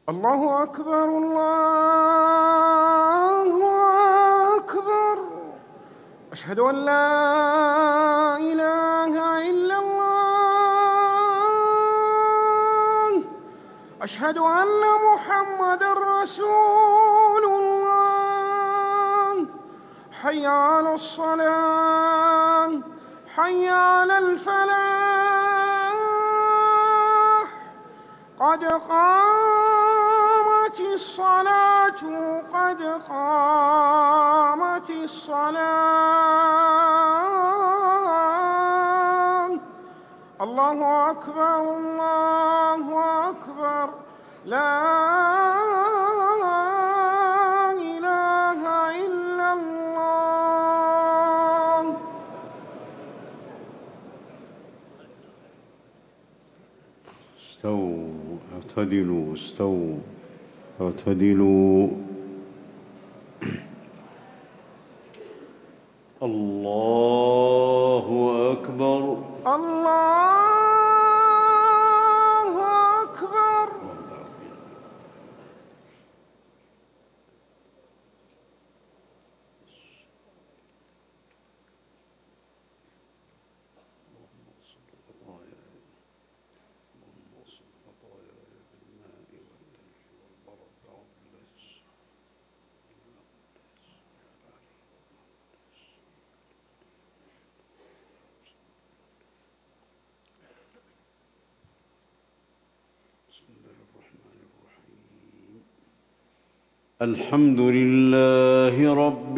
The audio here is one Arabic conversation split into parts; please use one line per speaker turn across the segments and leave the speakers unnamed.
الله أكبر الله أكبر. أشهد أن لا إله إلا الله. أشهد أن محمدًا رسول الله. حي على الصلاة، حي على الفلاح. قد قامت الصلاة، قد قامت الصلاة. الله أكبر الله أكبر. لا إله إلا الله.
استووا اعتدلوا، استووا اعتدلوا. الله أكبر
الله أكبر.
الحمد لله رب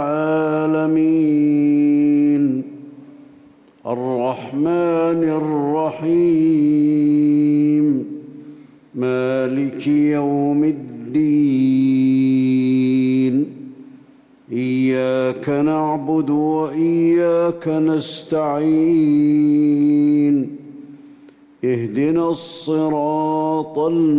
العالمين الرحمن الرحيم مالك يوم الدين. إياك نعبد وإياك نستعين. اهدنا الصراط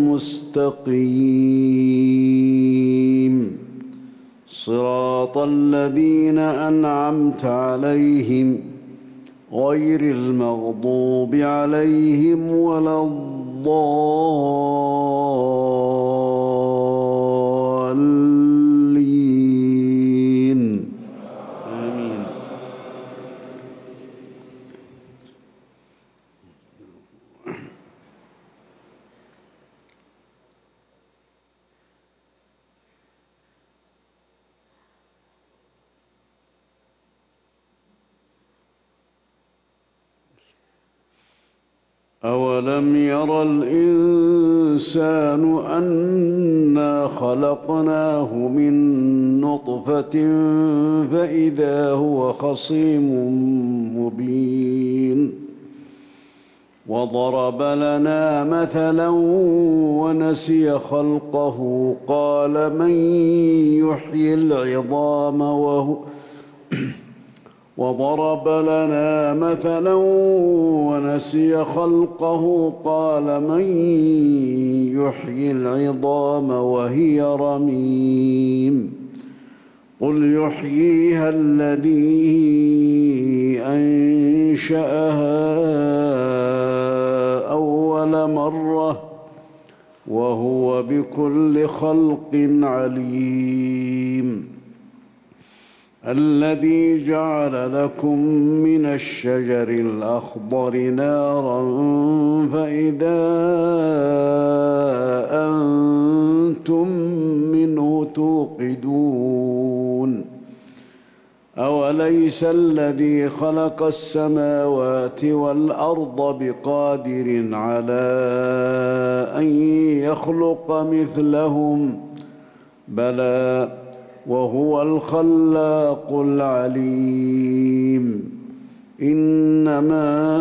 المستقيم صراط الذين أنعمت عليهم غير المغضوب عليهم ولا الضالين. آمين. أولم ير الإنسان أنا خلقناه من نطفة فإذا هو خصيم مبين. وضرب لنا مثلا ونسي خلقه قال من يحيي العظام وضرب لنا مثلا ونسي خلقه قال من يحيي العظام وهي رميم. قل يحييها الذي أنشأها أول مرة وهو بكل خلق عليم. الذي جعل لكم من الشجر الأخضر نارا فإذا أنتم منه توقدون. أوليس الذي خلق السماوات والأرض بقادر على أن يخلق مثلهم؟ بلى وهو الخلاق العليم. إنما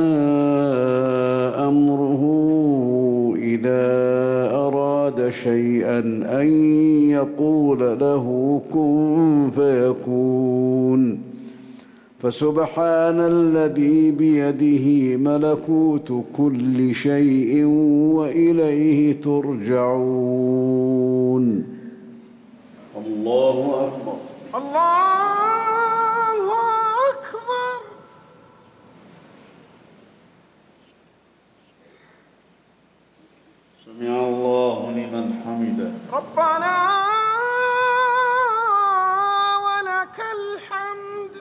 أمره إذا أراد شيئا أن يقول له كن فيكون. فسبحان الذي بيده ملكوت كل شيء وإليه ترجعون. الله أكبر
الله أكبر.
سمع الله لمن حمده.
ربنا ولك الحمد.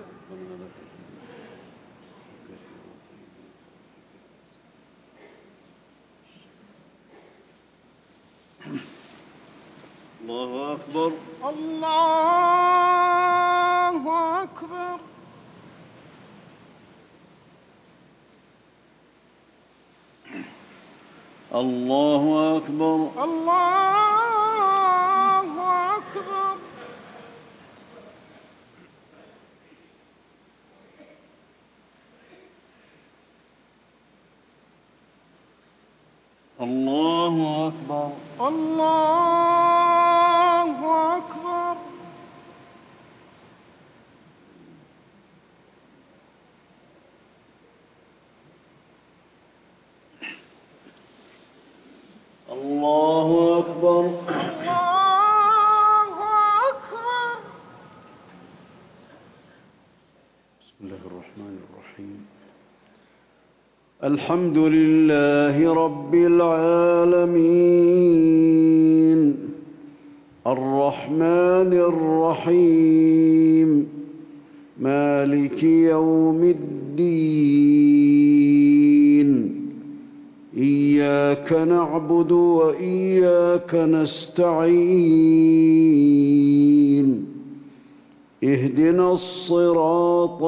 الله أكبر.
الله أكبر.
الله أكبر.
الله أكبر.
الله أكبر.
الله أكبر.
الله أكبر.
الله أكبر.
بسم الله الرحمن الرحيم. الحمد لله رب العالمين الرحمن الرحيم مالك يوم الدين إياك نعبد وإياك نستعين اهدنا الصراط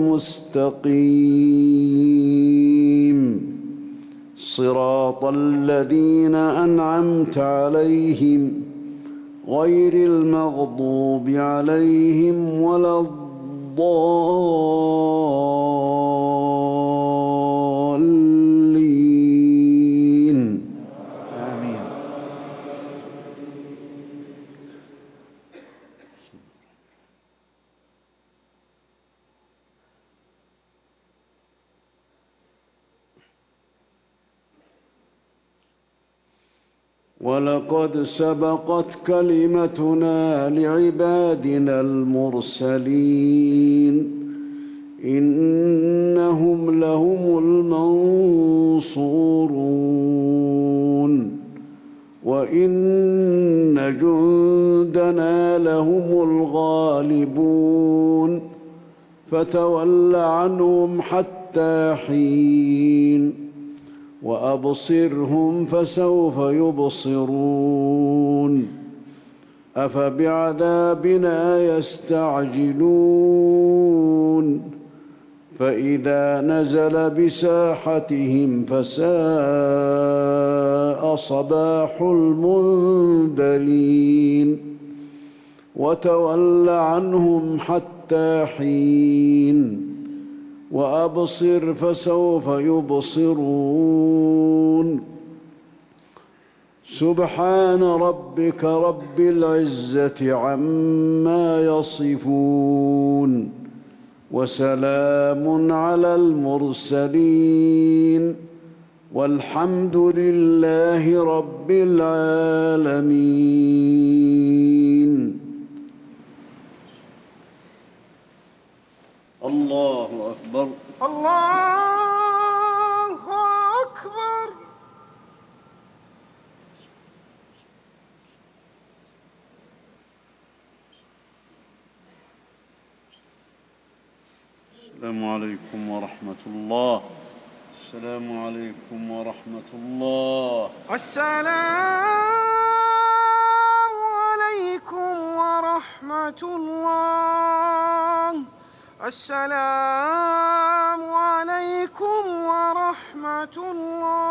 المستقيم صراط الذين أنعمت عليهم غير المغضوب عليهم ولا الضالين آمين. ولقد سبقت كلمتنا لعبادنا المرسلين إنهم لهم المنصورون وإن جندنا لهم الغالبون فتول عنهم حتى حين وأبصرهم فسوف يبصرون أفبعذابنا يستعجلون فإذا نزل بساحتهم فساء صباح المنذرين وتول عنهم حتى حين وأبصر فسوف يبصرون سبحان ربك رب العزة عما يصفون وسلام على المرسلين والحمد لله رب العالمين. الله أكبر.
الله أكبر.
السلام عليكم ورحمة الله. السلام عليكم ورحمة الله.
السلام عليكم ورحمة الله. السلام عليكم ورحمة الله.